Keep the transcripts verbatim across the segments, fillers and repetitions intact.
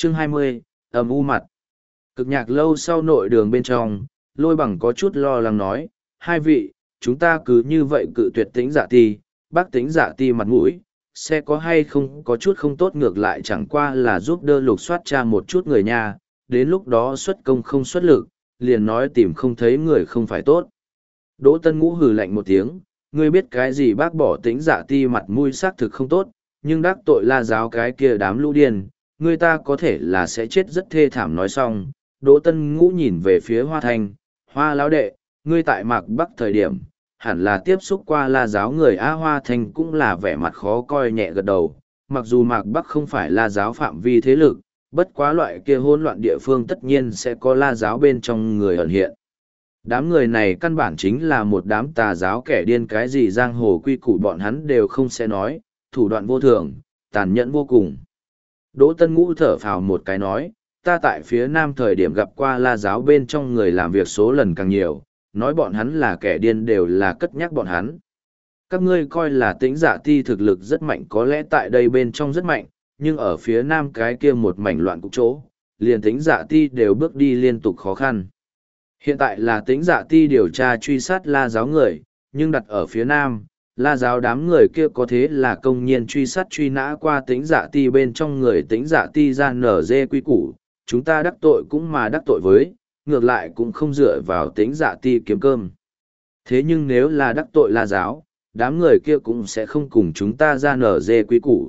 Chương hai mươi, âm u mặt. Cực nhạc lâu sau nội đường bên trong, Lôi Bằng có chút lo lắng nói, hai vị, chúng ta cứ như vậy cự tuyệt Tĩnh Dạ Ti, bác Tĩnh Dạ Ti mặt mũi, sẽ có hay không có chút không tốt, ngược lại chẳng qua là giúp đỡ lục soát tra một chút người nha, đến lúc đó xuất công không xuất lực, liền nói tìm không thấy người không phải tốt. Đỗ Tân Ngũ hừ lạnh một tiếng, ngươi biết cái gì, bác bỏ Tĩnh Dạ Ti mặt mũi xác thực không tốt, nhưng đắc tội La giáo cái kia đám lũ điên, người ta có thể là sẽ chết rất thê thảm. Nói xong, Đỗ Tân Ngũ nhìn về phía Hoa Thanh, Hoa lão đệ, ngươi tại Mạc Bắc thời điểm, hẳn là tiếp xúc qua La giáo người. A Hoa Thanh cũng là vẻ mặt khó coi nhẹ gật đầu, mặc dù Mạc Bắc không phải La giáo phạm vi thế lực, bất quá loại kia hỗn loạn địa phương tất nhiên sẽ có La giáo bên trong người ẩn hiện. Đám người này căn bản chính là một đám tà giáo kẻ điên, cái gì giang hồ quy củ bọn hắn đều không sẽ nói, thủ đoạn vô thường, tàn nhẫn vô cùng. Đỗ Tân Ngũ thở phào một cái nói, ta tại phía nam thời điểm gặp qua La giáo bên trong người làm việc số lần càng nhiều, nói bọn hắn là kẻ điên đều là cất nhắc bọn hắn. Các ngươi coi là Tĩnh Dạ Ti thực lực rất mạnh, có lẽ tại đây bên trong rất mạnh, nhưng ở phía nam cái kia một mảnh loạn cục chỗ, liền Tĩnh Dạ Ti đều bước đi liên tục khó khăn. Hiện tại là Tĩnh Dạ Ti điều tra truy sát La giáo người, nhưng đặt ở phía nam, La giáo đám người kia có thế là công nhiên truy sát truy nã qua Tĩnh Dạ Ti bên trong người. Tĩnh Dạ Ti ra nở dê quy củ, chúng ta đắc tội cũng mà đắc tội với, ngược lại cũng không dựa vào Tĩnh Dạ Ti kiếm cơm. Thế nhưng nếu là đắc tội La giáo, đám người kia cũng sẽ không cùng chúng ta ra nở dê quy củ.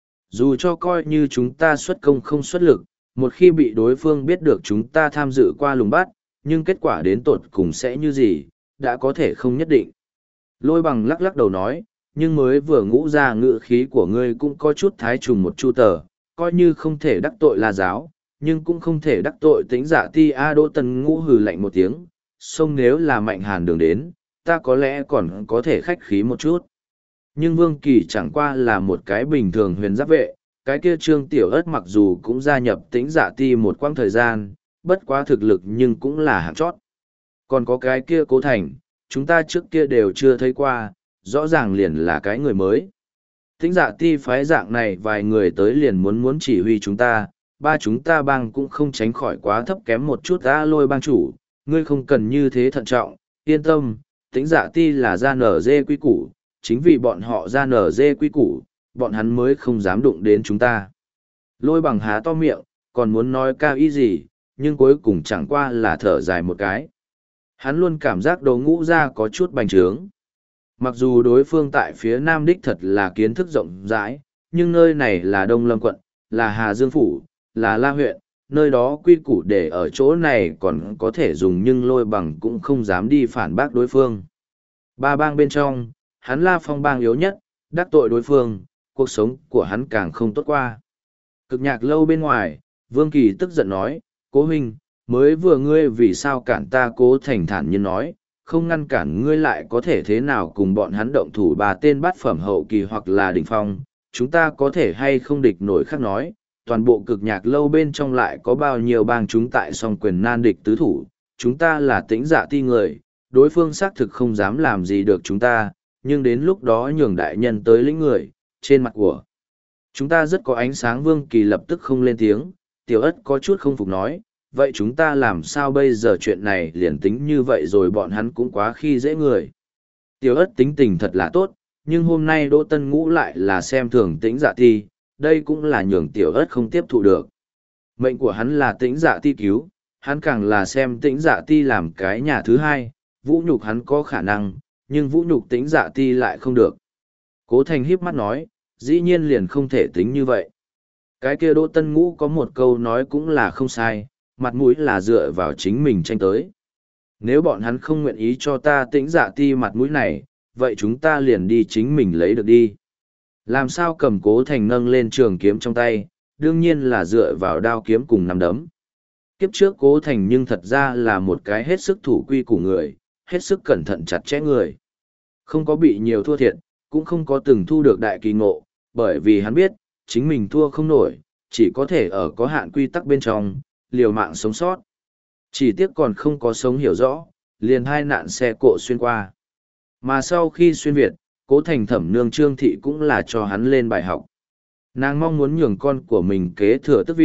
Dù cho coi như chúng ta xuất công không xuất lực, một khi bị đối phương biết được chúng ta tham dự qua lùng bắt, nhưng kết quả đến tột cùng sẽ như gì, đã có thể không nhất định. Lôi Bằng lắc lắc đầu nói, nhưng mới vừa ngũ ra ngữ khí của ngươi cũng có chút thái trùng một chu tờ, coi như không thể đắc tội La giáo, nhưng cũng không thể đắc tội Tĩnh Dạ Ti. A Đỗ Tân Ngũ hừ lạnh một tiếng, song nếu là Mạnh Hàn đường đến, ta có lẽ còn có thể khách khí một chút. Nhưng Vương Kỳ chẳng qua là một cái bình thường huyền giáp vệ, cái kia Trương Tiểu Ất mặc dù cũng gia nhập Tĩnh Dạ Ti một quãng thời gian, bất quá thực lực nhưng cũng là hạng chót. Còn có cái kia Cố Thành, chúng ta trước kia đều chưa thấy qua, rõ ràng liền là cái người mới. Tĩnh Dạ Ti phái dạng này vài người tới liền muốn muốn chỉ huy chúng ta, ba chúng ta bang cũng không tránh khỏi quá thấp kém một chút. A Lôi bang chủ, ngươi không cần như thế thận trọng, yên tâm, Tĩnh Dạ Ti là ra nở dê quy củ, chính vì bọn họ ra nở dê quy củ, bọn hắn mới không dám đụng đến chúng ta. Lôi Bằng há to miệng, còn muốn nói cao ý gì, nhưng cuối cùng chẳng qua là thở dài một cái. Hắn luôn cảm giác Đỗ Ngũ Gia có chút bành trướng. Mặc dù đối phương tại phía Nam đích thật là kiến thức rộng rãi, nhưng nơi này là Đông Lâm quận, là Hà Dương phủ, là La huyện, nơi đó quy củ để ở chỗ này còn có thể dùng, nhưng Lôi Bằng cũng không dám đi phản bác đối phương. Ba bang bên trong, hắn La Phong bang yếu nhất, đắc tội đối phương, cuộc sống của hắn càng không tốt qua. Cực nhạc lâu bên ngoài, Vương Kỳ tức giận nói, Cố huynh, mới vừa ngươi vì sao cản ta? Cố Thành thản nhiên nói, không ngăn cản ngươi lại có thể thế nào cùng bọn hắn động thủ? Ba tên bát phẩm hậu kỳ hoặc là đỉnh phong, chúng ta có thể hay không địch nổi khác nói, toàn bộ cực nhạc lâu bên trong lại có bao nhiêu bang chúng tại song quyền nan địch tứ thủ, chúng ta là Tĩnh Dạ Ti người, đối phương xác thực không dám làm gì được chúng ta, nhưng đến lúc đó nhường đại nhân tới lĩnh người, trên mặt của chúng ta rất có ánh sáng. Vương Kỳ lập tức không lên tiếng. Tiểu Ất có chút không phục nói, vậy chúng ta làm sao bây giờ? Chuyện này liền tính như vậy rồi bọn hắn cũng quá khi dễ người. Tiểu Ất tính tình thật là tốt, nhưng hôm nay Đỗ Tân Ngũ lại là xem thường Tĩnh Dạ Ti, đây cũng là nhường Tiểu Ất không tiếp thụ được. Mệnh của hắn là Tĩnh Dạ Ti cứu, hắn càng là xem Tĩnh Dạ Ti làm cái nhà thứ hai, vũ nhục hắn có khả năng, nhưng vũ nhục Tĩnh Dạ Ti lại không được. Cố Thành híp mắt nói, dĩ nhiên liền không thể tính như vậy. Cái kia Đỗ Tân Ngũ có một câu nói cũng là không sai, mặt mũi là dựa vào chính mình tranh tới. Nếu bọn hắn không nguyện ý cho ta Tĩnh Dạ Ti mặt mũi này, vậy chúng ta liền đi chính mình lấy được đi. Làm sao? Cầm Cố Thành nâng lên trường kiếm trong tay, đương nhiên là dựa vào đao kiếm cùng nắm đấm. Kiếp trước Cố Thành nhưng thật ra là một cái hết sức thủ quy của người, hết sức cẩn thận chặt chẽ người. Không có bị nhiều thua thiệt, cũng không có từng thu được đại kỳ ngộ, bởi vì hắn biết, chính mình thua không nổi, chỉ có thể ở có hạn quy tắc bên trong, liều mạng sống sót. Chỉ tiếc còn không có sống hiểu rõ, liền hai nạn xe cộ xuyên qua. Mà sau khi xuyên Việt, Cố Thành Thẩm nương Trương Thị cũng là cho hắn lên bài học. Nàng mong muốn nhường con của mình kế thừa tước vị,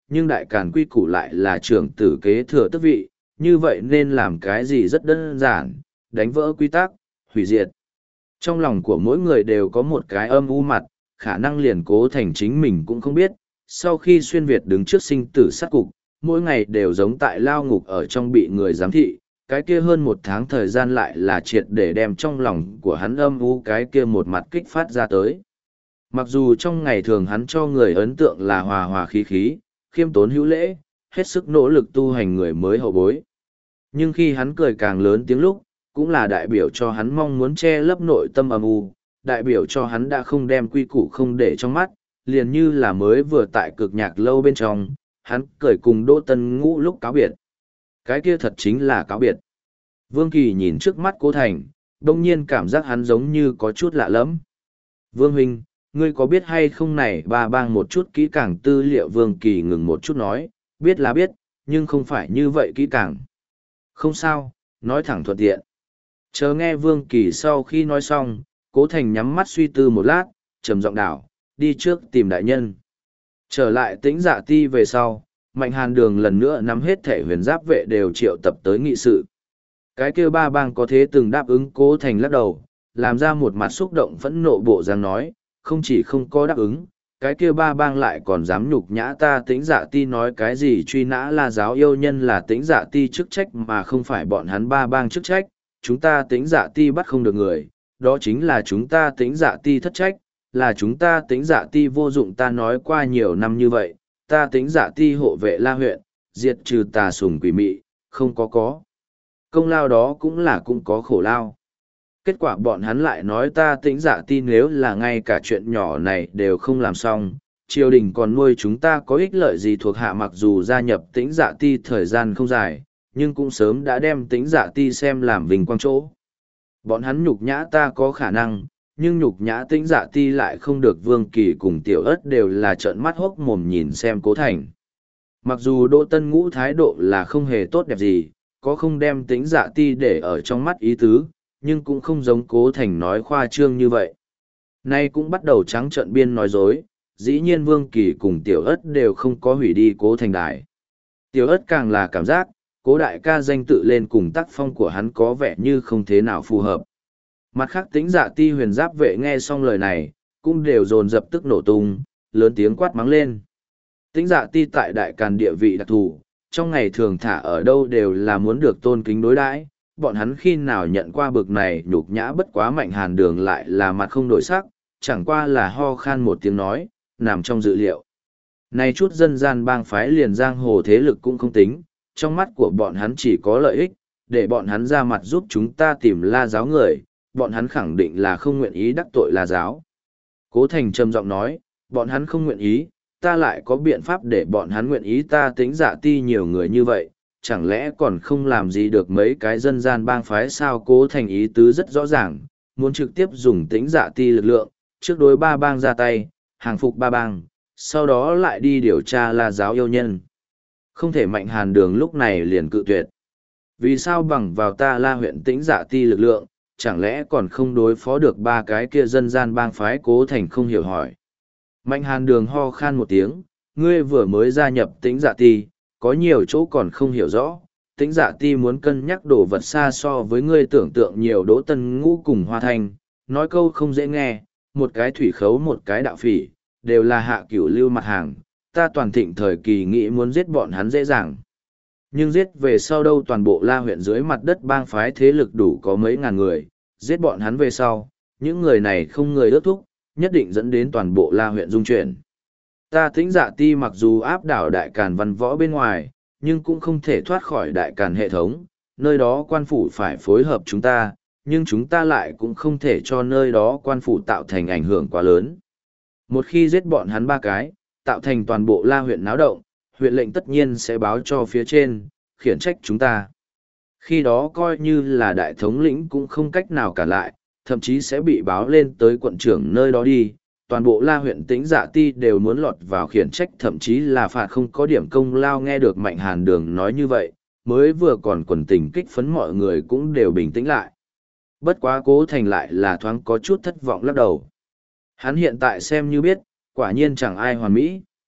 nhưng đại càn quy củ lại là trưởng tử kế thừa tước vị, như vậy nên làm cái gì rất đơn giản, đánh vỡ quy tắc, hủy diệt. Trong lòng của mỗi người đều có một cái âm u mặt, khả năng liền Cố Thành chính mình cũng không biết, sau khi xuyên Việt đứng trước sinh tử sát cục, mỗi ngày đều giống tại lao ngục ở trong bị người giám thị, cái kia hơn một tháng thời gian lại là triệt để đem trong lòng của hắn âm u cái kia một mặt kích phát ra tới. Mặc dù trong ngày thường hắn cho người ấn tượng là hòa hòa khí khí, khiêm tốn hữu lễ, hết sức nỗ lực tu hành người mới hậu bối. Nhưng khi hắn cười càng lớn tiếng lúc, cũng là đại biểu cho hắn mong muốn che lấp nội tâm âm u, đại biểu cho hắn đã không đem quy củ không để trong mắt, liền như là mới vừa tại cực nhạc lâu bên trong, hắn cười cùng Đỗ Tân Ngũ lúc cáo biệt. Cái kia thật chính là cáo biệt. Vương Kỳ nhìn trước mắt Cố Thành, đông nhiên cảm giác hắn giống như có chút lạ lẫm. Vương Huynh, ngươi có biết hay không này ba bang một chút kỹ càng tư liệu? Vương Kỳ ngừng một chút nói, biết là biết, nhưng không phải như vậy kỹ càng. Không sao, nói thẳng thuận tiện. Chờ nghe Vương Kỳ sau khi nói xong, Cố Thành nhắm mắt suy tư một lát, trầm giọng đảo, đi trước tìm đại nhân. Trở lại Tĩnh Dạ Ti về sau, Mạnh Hàn Đường lần nữa nắm hết thể huyền giáp vệ đều triệu tập tới nghị sự. Cái kia ba bang có thế từng đáp ứng, Cố Thành lắc đầu, làm ra một mặt xúc động phẫn nộ bộ dáng nói, không chỉ không có đáp ứng, cái kia ba bang lại còn dám nhục nhã ta Tĩnh Dạ Ti, nói cái gì truy nã La Giáo yêu nhân là Tĩnh Dạ Ti chức trách mà không phải bọn hắn ba bang chức trách, chúng ta Tĩnh Dạ Ti bắt không được người, đó chính là chúng ta Tĩnh Dạ Ti thất trách, là chúng ta Tĩnh Dạ Ti vô dụng. Ta nói qua nhiều năm như vậy, ta Tĩnh Dạ Ti hộ vệ La huyện, diệt trừ tà sùng quỷ mị, không có có. Công lao đó cũng là cũng có khổ lao. Kết quả bọn hắn lại nói ta Tĩnh Dạ Ti nếu là ngay cả chuyện nhỏ này đều không làm xong, triều đình còn nuôi chúng ta có ích lợi gì? Thuộc hạ mặc dù gia nhập Tĩnh Dạ Ti thời gian không dài, nhưng cũng sớm đã đem Tĩnh Dạ Ti xem làm vinh quang chỗ. Bọn hắn nhục nhã ta có khả năng, nhưng nhục nhã Tĩnh Dạ Ti lại không được. Vương Kỳ cùng Tiểu Ất đều là trợn mắt hốc mồm nhìn xem Cố Thành. Mặc dù Đỗ Tân Ngũ thái độ là không hề tốt đẹp gì, có không đem Tĩnh Dạ Ti để ở trong mắt ý tứ, nhưng cũng không giống Cố Thành nói khoa trương như vậy. Nay cũng bắt đầu trắng trợn biên nói dối, dĩ nhiên Vương Kỳ cùng Tiểu Ất đều không có hủy đi Cố Thành đài. Tiểu Ất càng là cảm giác, Cố đại ca danh tự lên cùng tác phong của hắn có vẻ như không thế nào phù hợp. Mặt khác Tĩnh Dạ Ti huyền giáp vệ nghe xong lời này, cũng đều dồn dập tức nổ tung, lớn tiếng quát mắng lên. Tĩnh Dạ Ti tại đại càn địa vị đặc thù, trong ngày thường thả ở đâu đều là muốn được tôn kính đối đãi, bọn hắn khi nào nhận qua bực này nhục nhã? Bất quá Mạnh Hàn Đường lại là mặt không đổi sắc, chẳng qua là ho khan một tiếng nói, nằm trong dự liệu. Này chút dân gian bang phái liền giang hồ thế lực cũng không tính, trong mắt của bọn hắn chỉ có lợi ích, để bọn hắn ra mặt giúp chúng ta tìm La Giáo người, bọn hắn khẳng định là không nguyện ý đắc tội La Giáo. Cố Thành trầm giọng nói, bọn hắn không nguyện ý, ta lại có biện pháp để bọn hắn nguyện ý. Ta Tĩnh Dạ Ti nhiều người như vậy, chẳng lẽ còn không làm gì được mấy cái dân gian bang phái sao? Cố Thành ý tứ rất rõ ràng, muốn trực tiếp dùng Tĩnh Dạ Ti lực lượng, trước đối ba bang ra tay, hàng phục ba bang, sau đó lại đi điều tra La Giáo yêu nhân. Không thể. Mạnh Hàn Đường lúc này liền cự tuyệt. Vì sao bằng vào ta La huyện Tĩnh Dạ Ti lực lượng, chẳng lẽ còn không đối phó được ba cái kia dân gian bang phái? Cố Thành không hiểu hỏi. Mạnh Hàn Đường ho khan một tiếng, ngươi vừa mới gia nhập Tĩnh Dạ Ti, có nhiều chỗ còn không hiểu rõ. Tĩnh Dạ Ti muốn cân nhắc đồ vật xa so với ngươi tưởng tượng nhiều. Đỗ Tân Ngũ cùng Hoa Thanh, nói câu không dễ nghe, một cái thủy khấu một cái đạo phỉ, đều là hạ cửu lưu mặt hàng. Ta toàn thịnh thời kỳ nghĩ muốn giết bọn hắn dễ dàng. Nhưng giết về sau đâu? Toàn bộ La huyện dưới mặt đất bang phái thế lực đủ có mấy ngàn người, giết bọn hắn về sau, những người này không người ước thúc, nhất định dẫn đến toàn bộ La huyện dung chuyển. Ta Tĩnh Dạ Ti mặc dù áp đảo đại càn văn võ bên ngoài, nhưng cũng không thể thoát khỏi đại càn hệ thống, nơi đó quan phủ phải phối hợp chúng ta, nhưng chúng ta lại cũng không thể cho nơi đó quan phủ tạo thành ảnh hưởng quá lớn. Một khi giết bọn hắn ba cái, tạo thành toàn bộ La huyện náo động, huyện lệnh tất nhiên sẽ báo cho phía trên, khiển trách chúng ta. Khi đó coi như là đại thống lĩnh cũng không cách nào cản lại, thậm chí sẽ bị báo lên tới quận trưởng nơi đó đi. Toàn bộ La huyện Tĩnh Dạ Ti đều muốn lọt vào khiển trách, thậm chí là phạt không có điểm công lao. Nghe được Mạnh Hàn Đường nói như vậy, mới vừa còn quần tình kích phấn mọi người cũng đều bình tĩnh lại. Bất quá Cố Thành lại là thoáng có chút thất vọng lắc đầu. Hắn hiện tại xem như biết, quả nhiên chẳng ai hoàn mỹ.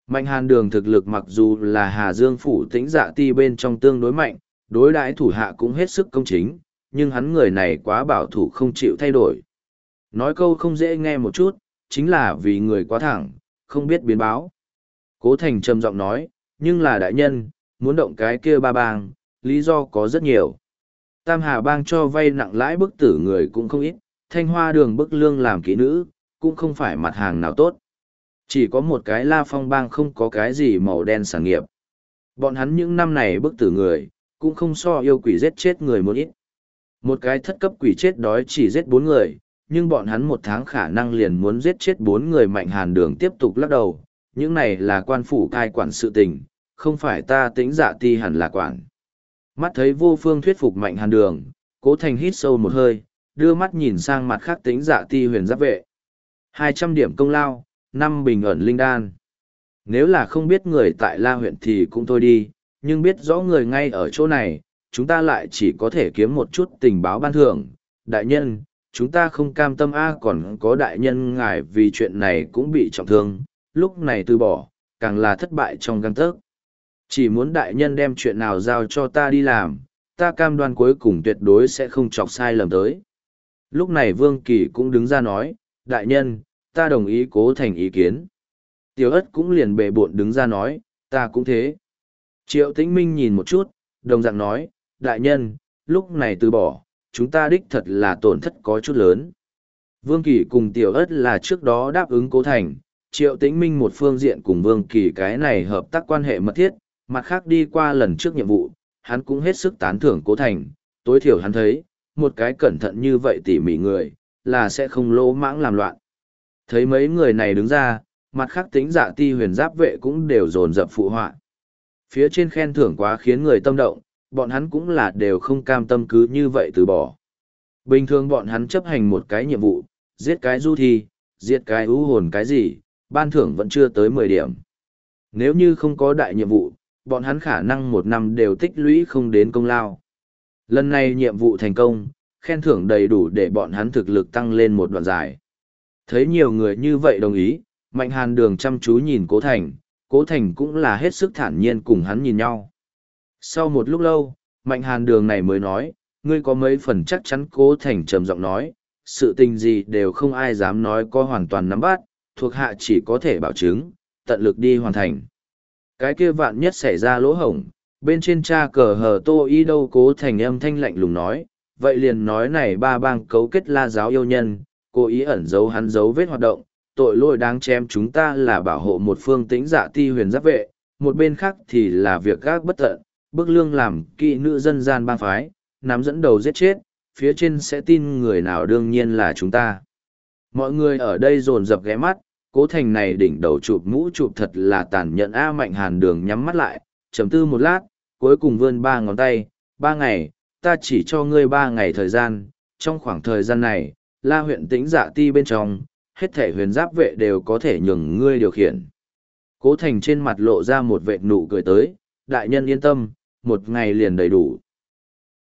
Mạnh hàn đường thực lực mặc dù là Hà Dương phủ tĩnh dạ ti bên trong tương đối mạnh, đối đãi thủ hạ cũng hết sức công chính, nhưng hắn người này quá bảo thủ không chịu thay đổi. Nói câu không dễ nghe một chút, chính là vì người quá thẳng, không biết biến báo. Cố Thành trầm giọng nói, nhưng là đại nhân, muốn động cái kia ba bang, lý do có rất nhiều. Tam Hà bang cho vay nặng lãi bức tử người cũng không ít, Thanh Hoa đường bức lương làm kỹ nữ, cũng không phải mặt hàng nào tốt. Chỉ có một cái La Phong bang không có cái gì màu đen sản nghiệp. Bọn hắn những năm này bức tử người, cũng không so yêu quỷ giết chết người một ít. Một cái thất cấp quỷ chết đói chỉ giết bốn người, nhưng bọn hắn một tháng khả năng liền muốn giết chết bốn người. Mạnh hàn đường tiếp tục lắc đầu, những này là quan phủ cai quản sự tình, không phải ta Tĩnh Dạ ti hẳn là quản. Mắt thấy vô phương thuyết phục Mạnh hàn đường, Cố Thành hít sâu một hơi, đưa mắt nhìn sang mặt khác Tĩnh Dạ ti huyền giáp vệ. hai trăm điểm công lao, năm bình ẩn linh đan. Nếu là không biết người tại La huyện thì cũng thôi đi, nhưng biết rõ người ngay ở chỗ này, chúng ta lại chỉ có thể kiếm một chút tình báo ban thưởng. Đại nhân, chúng ta không cam tâm a, còn có đại nhân ngài vì chuyện này cũng bị trọng thương, lúc này từ bỏ, càng là thất bại trong gang tấc. Chỉ muốn đại nhân đem chuyện nào giao cho ta đi làm, ta cam đoan cuối cùng tuyệt đối sẽ không chọc sai lầm tới. Lúc này Vương Kỳ cũng đứng ra nói, đại nhân, ta đồng ý Cố Thành ý kiến. Tiểu Ất cũng liền bệ bộn đứng ra nói, ta cũng thế. Triệu Tĩnh Minh nhìn một chút, đồng dạng nói, đại nhân, lúc này từ bỏ, chúng ta đích thật là tổn thất có chút lớn. Vương Kỳ cùng Tiểu Ất là trước đó đáp ứng Cố Thành, Triệu Tĩnh Minh một phương diện cùng Vương Kỳ cái này hợp tác quan hệ mật thiết, mặt khác đi qua lần trước nhiệm vụ, hắn cũng hết sức tán thưởng Cố Thành, tối thiểu hắn thấy, một cái cẩn thận như vậy tỉ mỉ người, là sẽ không lỗ mãng làm loạn. Thấy mấy người này đứng ra, mặt khác Tĩnh Dạ ti huyền giáp vệ cũng đều dồn dập phụ họa. Phía trên khen thưởng quá khiến người tâm động, bọn hắn cũng là đều không cam tâm cứ như vậy từ bỏ. Bình thường bọn hắn chấp hành một cái nhiệm vụ, giết cái du thi, giết cái ưu hồn cái gì, ban thưởng vẫn chưa tới mười điểm. Nếu như không có đại nhiệm vụ, bọn hắn khả năng một năm đều tích lũy không đến công lao. Lần này nhiệm vụ thành công, khen thưởng đầy đủ để bọn hắn thực lực tăng lên một đoạn dài. Thấy nhiều người như vậy đồng ý, Mạnh hàn đường chăm chú nhìn Cố Thành, Cố Thành cũng là hết sức thản nhiên cùng hắn nhìn nhau. Sau một lúc lâu, Mạnh hàn đường này mới nói, ngươi có mấy phần chắc chắn. Cố Thành trầm giọng nói, sự tình gì đều không ai dám nói có hoàn toàn nắm bắt, thuộc hạ chỉ có thể bảo chứng, tận lực đi hoàn thành. Cái kia vạn nhất xảy ra lỗ hổng, bên trên cha cờ hờ tô y đâu. Cố Thành âm thanh lạnh lùng nói, vậy liền nói này ba bang cấu kết La giáo yêu nhân, cố ý ẩn giấu hắn dấu vết hoạt động, tội lỗi đáng chém chúng ta là bảo hộ một phương Tĩnh Dạ ti huyền giáp vệ, một bên khác thì là việc gác bất tận, bức lương làm kỵ nữ dân gian bang phái, nắm dẫn đầu giết chết, phía trên sẽ tin người nào đương nhiên là chúng ta. Mọi người ở đây dồn dập ghé mắt, Cố Thành này đỉnh đầu chụp mũ chụp thật là tàn nhẫn a. Mạnh hàn đường nhắm mắt lại, trầm tư một lát, cuối cùng vươn ba ngón tay, ba ngày, ta chỉ cho ngươi ba ngày thời gian, trong khoảng thời gian này, La huyện Tĩnh Dạ ti bên trong, hết thể huyền giáp vệ đều có thể nhường ngươi điều khiển. Cố Thành trên mặt lộ ra một vệt nụ cười tới, đại nhân yên tâm, một ngày liền đầy đủ.